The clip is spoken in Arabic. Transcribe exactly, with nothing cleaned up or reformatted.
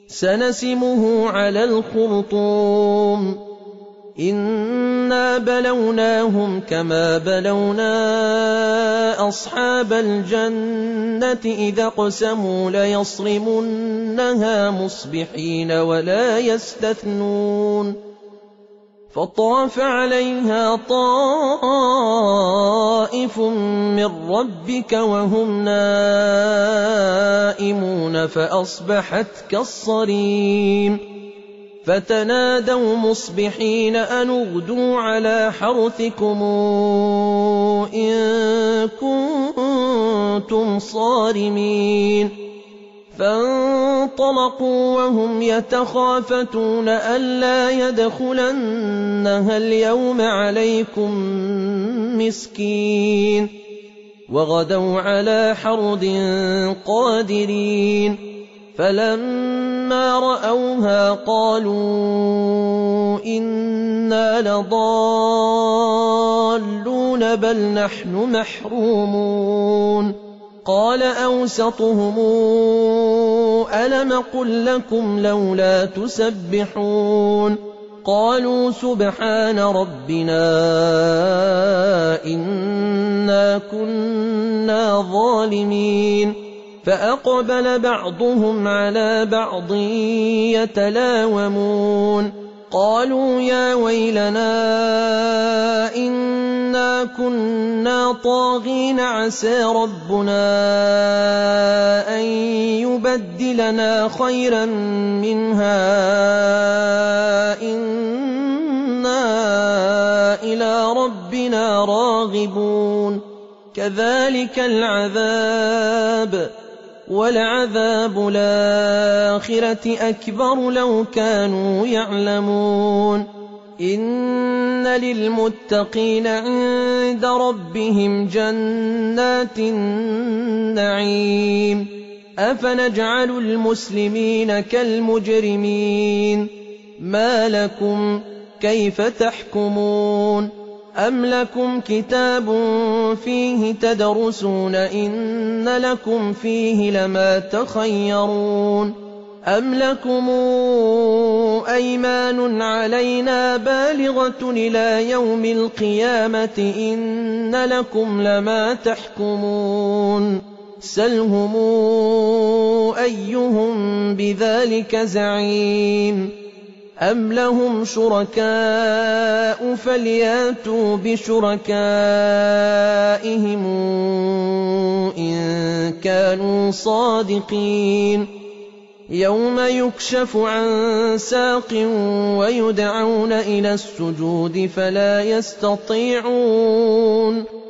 سنسمه على الخرطوم إنا بلوناهم كما بلونا أصحاب الجنة إذا اقسموا ليصرمنها مصبحين ولا يستثنون فطاف عليها طائف من ربك وهم نائمون فأصبحت كالصريم فتنادوا مصبحين أن اغدوا على حرثكم إن كنتم صارمين فانطلقوا وهم يتخافتون ألا يدخلنها اليوم عليكم مسكين وغدوا على حرد قادرين فلما رأوها قالوا إنا لضالون بل نحن محرومون قال أوسطهم ألم قل لكم لولا تسبحون قالوا سبحان ربنا إنا كنا ظالمين فأقبل بعضهم على بعض يتلاومون قالوا يا ويلنا إنا كنا طاغين عسى ربنا أن يبدلنا خيرا منها إنا إلى ربنا راغبون كذلك العذاب ولعذاب الآخرة أكبر لو كانوا يعلمون إن للمتقين عند ربهم جنات النعيم أفنجعل المسلمين كالمجرمين ما لكم كيف تحكمون أم لكم كتاب فيه تدرسون إن لكم فيه لما تخيرون أم لكم أيمان علينا بالغة إلى يوم القيامة إن لكم لما تحكمون سلهم أيهم بذلك زعيم أم لهم شركاء فلياتوا بشركائهم إن كانوا صادقين يوم يكشف عن ساق ويدعون إلى السجود فلا يستطيعون